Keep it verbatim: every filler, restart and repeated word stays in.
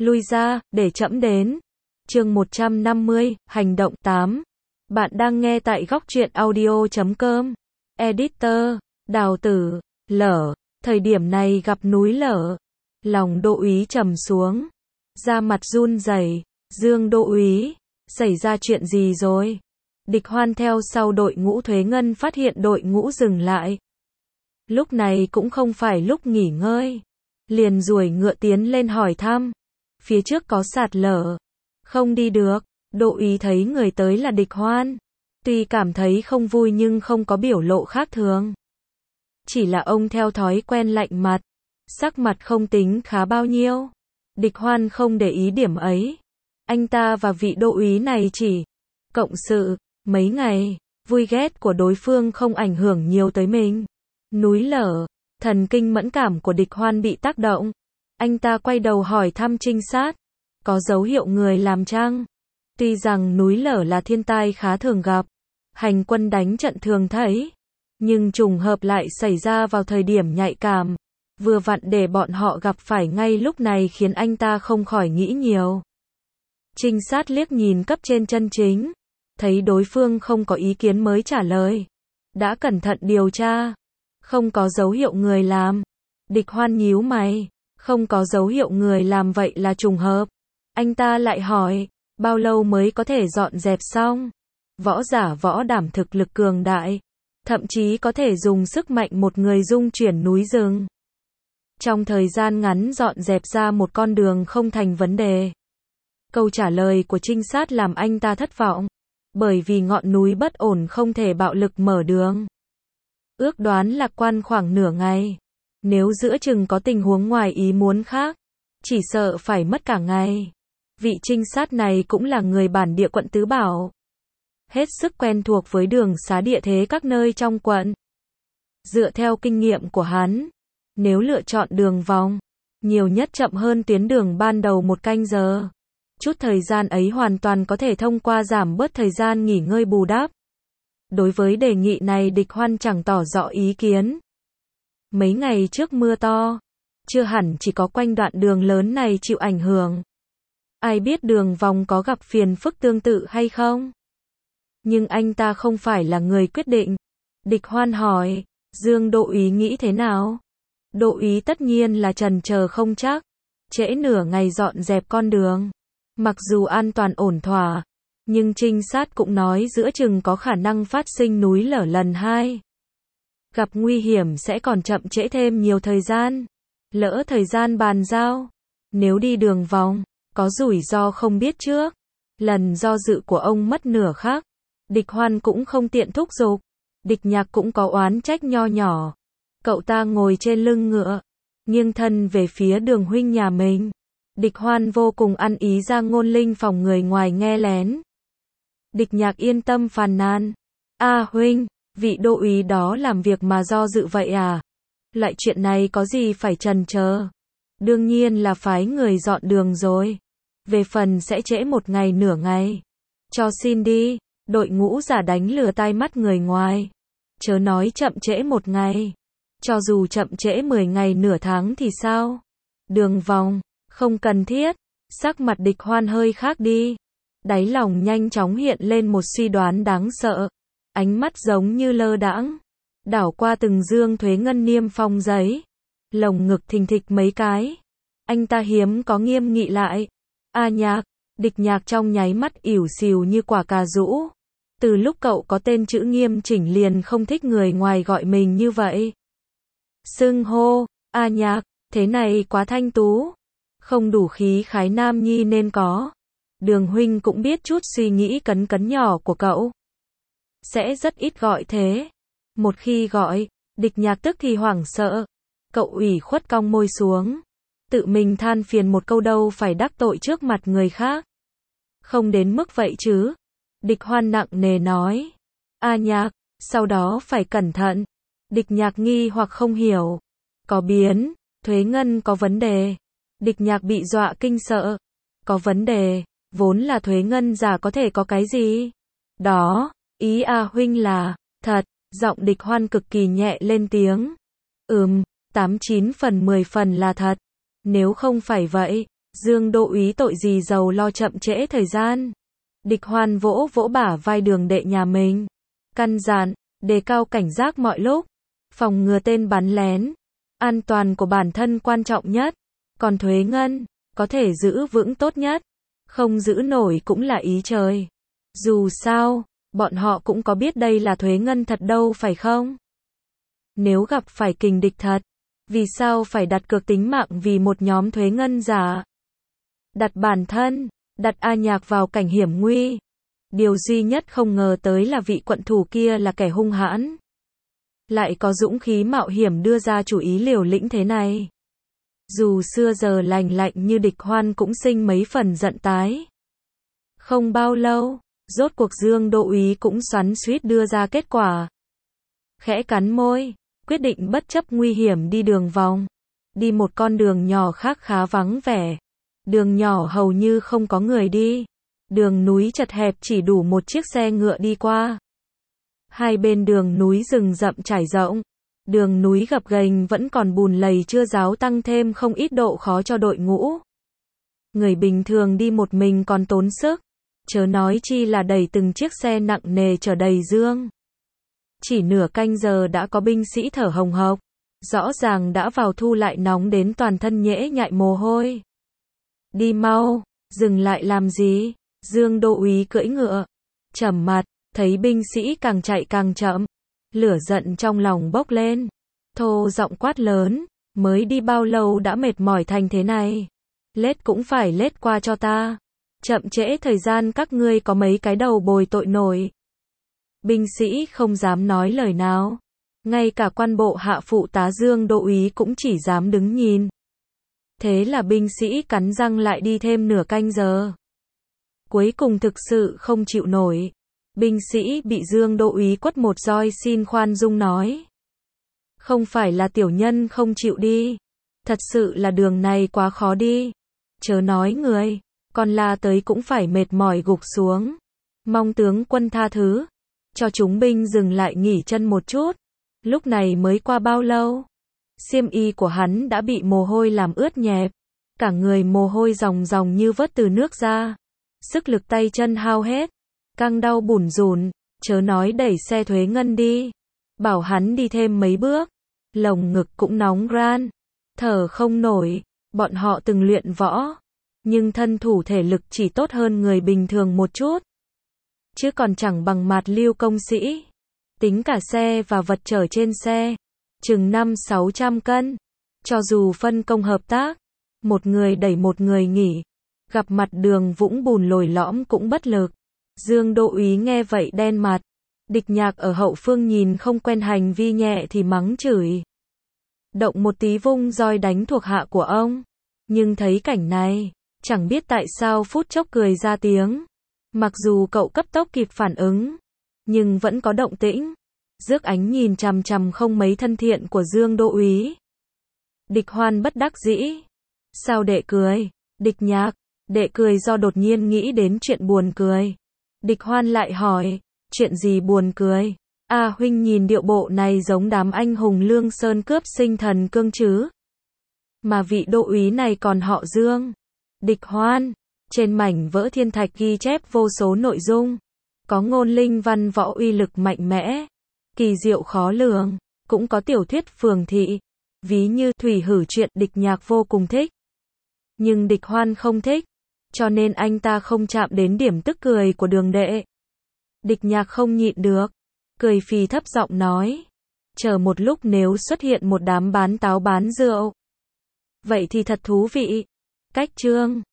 Lui ra, để trẫm đến. Chương một trăm năm mươi, hành động tám. Bạn đang nghe tại góc truyện audio chấm com. Editor, Đào Tử, Lở. Thời điểm này gặp núi lở. Lòng Đô úy trầm xuống. Da mặt run rẩy. Dương Đô úy, xảy ra chuyện gì rồi? Địch Hoan theo sau đội ngũ Thuế Ngân phát hiện đội ngũ dừng lại. Lúc này cũng không phải lúc nghỉ ngơi. Liền ruổi ngựa tiến lên hỏi thăm. Phía trước có sạt lở. Không đi được. Đô úy thấy người tới là Địch Hoan. Tuy cảm thấy không vui nhưng không có biểu lộ khác thường. Chỉ là ông theo thói quen lạnh mặt. Sắc mặt không tính khá bao nhiêu. Địch Hoan không để ý điểm ấy. Anh ta và vị đô úy này chỉ cộng sự mấy ngày, vui ghét của đối phương không ảnh hưởng nhiều tới mình. Núi lở, thần kinh mẫn cảm của Địch Hoan bị tác động. Anh ta quay đầu hỏi thăm trinh sát, có dấu hiệu người làm chăng? Tuy rằng núi lở là thiên tai khá thường gặp, hành quân đánh trận thường thấy, nhưng trùng hợp lại xảy ra vào thời điểm nhạy cảm, vừa vặn để bọn họ gặp phải ngay lúc này khiến anh ta không khỏi nghĩ nhiều. Trinh sát liếc nhìn cấp trên chân chính, thấy đối phương không có ý kiến mới trả lời. Đã cẩn thận điều tra, không có dấu hiệu người làm. Địch Hoan nhíu mày, không có dấu hiệu người làm vậy là trùng hợp. Anh ta lại hỏi, bao lâu mới có thể dọn dẹp xong? Võ giả võ đảm thực lực cường đại, thậm chí có thể dùng sức mạnh một người dung chuyển núi rừng. Trong thời gian ngắn dọn dẹp ra một con đường không thành vấn đề. Câu trả lời của trinh sát làm anh ta thất vọng, bởi vì ngọn núi bất ổn không thể bạo lực mở đường. Ước đoán lạc quan khoảng nửa ngày. Nếu giữa chừng có tình huống ngoài ý muốn khác, chỉ sợ phải mất cả ngày. Vị trinh sát này cũng là người bản địa quận Tứ Bảo. Hết sức quen thuộc với đường xá địa thế các nơi trong quận. Dựa theo kinh nghiệm của hắn, nếu lựa chọn đường vòng, nhiều nhất chậm hơn tuyến đường ban đầu một canh giờ. Chút thời gian ấy hoàn toàn có thể thông qua giảm bớt thời gian nghỉ ngơi bù đắp. Đối với đề nghị này Địch Hoan chẳng tỏ rõ ý kiến. Mấy ngày trước mưa to, chưa hẳn chỉ có quanh đoạn đường lớn này chịu ảnh hưởng. Ai biết đường vòng có gặp phiền phức tương tự hay không? Nhưng anh ta không phải là người quyết định. Địch Hoan hỏi, Dương Đô úy nghĩ thế nào? Đô úy tất nhiên là chần chờ không chắc. Trễ nửa ngày dọn dẹp con đường. Mặc dù an toàn ổn thỏa, nhưng trinh sát cũng nói giữa chừng có khả năng phát sinh núi lở lần hai. Gặp nguy hiểm sẽ còn chậm trễ thêm nhiều thời gian. Lỡ thời gian bàn giao, nếu đi đường vòng, có rủi ro không biết trước. Lần do dự của ông mất nửa khắc. Địch Hoan cũng không tiện thúc giục. Địch Nhạc cũng có oán trách nho nhỏ. Cậu ta ngồi trên lưng ngựa, nghiêng thân về phía Đường huynh nhà mình. Địch Hoan vô cùng ăn ý ra ngôn linh phòng người ngoài nghe lén. Địch Nhạc yên tâm phàn nàn. A huynh, vị đô úy đó làm việc mà do dự vậy à? Loại chuyện này có gì phải chần chờ? Đương nhiên là phái người dọn đường rồi. Về phần sẽ trễ một ngày nửa ngày. Cho xin đi, đội ngũ giả đánh lừa tai mắt người ngoài. Chớ nói chậm trễ một ngày. Cho dù chậm trễ mười ngày nửa tháng thì sao? Đường vòng, không cần thiết. Sắc mặt Địch Hoan hơi khác đi. Đáy lòng nhanh chóng hiện lên một suy đoán đáng sợ. Ánh mắt giống như lơ đãng, đảo qua từng dương Thuế Ngân niêm phong giấy. Lồng ngực thình thịch mấy cái. Anh ta hiếm có nghiêm nghị lại. A Nhạc, Địch Nhạc trong nháy mắt ỉu xìu như quả cà rũ. Từ lúc cậu có tên chữ nghiêm chỉnh liền không thích người ngoài gọi mình như vậy. Xưng hô, A Nhạc, thế này quá thanh tú. Không đủ khí khái nam nhi nên có. Đường huynh cũng biết chút suy nghĩ cấn cấn nhỏ của cậu. Sẽ rất ít gọi thế. Một khi gọi, Địch Nhạc tức thì hoảng sợ. Cậu ủy khuất cong môi xuống. Tự mình than phiền một câu đâu phải đắc tội trước mặt người khác. Không đến mức vậy chứ. Địch Hoan nặng nề nói. A Nhạc, sau đó phải cẩn thận. Địch Nhạc nghi hoặc không hiểu. Có biến, Thuế Ngân có vấn đề. Địch Nhạc bị dọa kinh sợ. Có vấn đề, vốn là Thuế Ngân giả có thể có cái gì? Đó, ý A huynh là, thật, giọng Địch Hoan cực kỳ nhẹ lên tiếng. Ừm, tám chín phần mười phần là thật. Nếu không phải vậy, Dương Đô úy tội gì giàu lo chậm trễ thời gian. Địch Hoan vỗ vỗ bả vai Đường đệ nhà mình, căn dặn, đề cao cảnh giác mọi lúc, phòng ngừa tên bắn lén. An toàn của bản thân quan trọng nhất, còn thuế ngân, có thể giữ vững tốt nhất, không giữ nổi cũng là ý trời. Dù sao, bọn họ cũng có biết đây là thuế ngân thật đâu phải không? Nếu gặp phải kình địch thật, vì sao phải đặt cược tính mạng vì một nhóm thuế ngân giả? Đặt bản thân, đặt A Nhạc vào cảnh hiểm nguy. Điều duy nhất không ngờ tới là vị quận thủ kia là kẻ hung hãn, lại có dũng khí mạo hiểm đưa ra chủ ý liều lĩnh thế này. Dù xưa giờ lành lạnh như Địch Hoan cũng sinh mấy phần giận tái. Không bao lâu, rốt cuộc Dương Đô úy cũng xoắn xuýt đưa ra kết quả. Khẽ cắn môi, quyết định bất chấp nguy hiểm đi đường vòng. Đi một con đường nhỏ khác khá vắng vẻ. Đường nhỏ hầu như không có người đi. Đường núi chật hẹp chỉ đủ một chiếc xe ngựa đi qua. Hai bên đường núi rừng rậm trải rộng. Đường núi gập ghềnh vẫn còn bùn lầy chưa ráo tăng thêm không ít độ khó cho đội ngũ. Người bình thường đi một mình còn tốn sức, chớ nói chi là đẩy từng chiếc xe nặng nề chở đầy dương. Chỉ nửa canh giờ đã có binh sĩ thở hồng hộc, rõ ràng đã vào thu lại nóng đến toàn thân nhễ nhại mồ hôi. Đi mau, dừng lại làm gì? Dương Đô úy cưỡi ngựa, trầm mặt, thấy binh sĩ càng chạy càng chậm, lửa giận trong lòng bốc lên, thô giọng quát lớn, mới đi bao lâu đã mệt mỏi thành thế này, lết cũng phải lết qua cho ta, chậm trễ thời gian các ngươi có mấy cái đầu bồi tội nổi. Binh sĩ không dám nói lời nào, ngay cả quan bộ hạ phụ tá Dương Đô úy cũng chỉ dám đứng nhìn. Thế là binh sĩ cắn răng lại đi thêm nửa canh giờ. Cuối cùng thực sự không chịu nổi. Binh sĩ bị Dương Đô úy quất một roi xin khoan dung nói. Không phải là tiểu nhân không chịu đi. Thật sự là đường này quá khó đi. Chớ nói người, còn la tới cũng phải mệt mỏi gục xuống. Mong tướng quân tha thứ. Cho chúng binh dừng lại nghỉ chân một chút. Lúc này mới qua bao lâu? Xiêm y của hắn đã bị mồ hôi làm ướt nhẹp. Cả người mồ hôi ròng ròng như vớt từ nước ra. Sức lực tay chân hao hết. Căng đau bủn rủn, chớ nói đẩy xe thuế ngân đi. Bảo hắn đi thêm mấy bước. Lồng ngực cũng nóng ran. Thở không nổi. Bọn họ từng luyện võ. Nhưng thân thủ thể lực chỉ tốt hơn người bình thường một chút. Chứ còn chẳng bằng mạt lưu công sĩ. Tính cả xe và vật chở trên xe. Chừng năm sáu trăm cân. Cho dù phân công hợp tác. Một người đẩy một người nghỉ. Gặp mặt đường vũng bùn lồi lõm cũng bất lực. Dương Đô úy nghe vậy đen mặt. Địch Nhạc ở hậu phương nhìn không quen hành vi nhẹ thì mắng chửi. Động một tí vung roi đánh thuộc hạ của ông. Nhưng thấy cảnh này, chẳng biết tại sao phút chốc cười ra tiếng. Mặc dù cậu cấp tốc kịp phản ứng, nhưng vẫn có động tĩnh. Rước ánh nhìn chằm chằm không mấy thân thiện của Dương Đô úy. Địch Hoan bất đắc dĩ. Sao đệ cười? Địch Nhạc, đệ cười do đột nhiên nghĩ đến chuyện buồn cười. Địch Hoan lại hỏi, chuyện gì buồn cười? À huynh nhìn điệu bộ này giống đám anh hùng Lương Sơn cướp sinh thần cương chứ? Mà vị Đô úy này còn họ Dương. Địch Hoan, trên mảnh vỡ thiên thạch ghi chép vô số nội dung. Có ngôn linh văn võ uy lực mạnh mẽ, kỳ diệu khó lường, cũng có tiểu thuyết phường thị. Ví như Thủy Hử chuyện Địch Nhạc vô cùng thích. Nhưng Địch Hoan không thích, cho nên anh ta không chạm đến điểm tức cười của Đường đệ. Địch Nhạc không nhịn được, cười phì thấp giọng nói, chờ một lúc nếu xuất hiện một đám bán táo bán rượu, vậy thì thật thú vị. Cách chương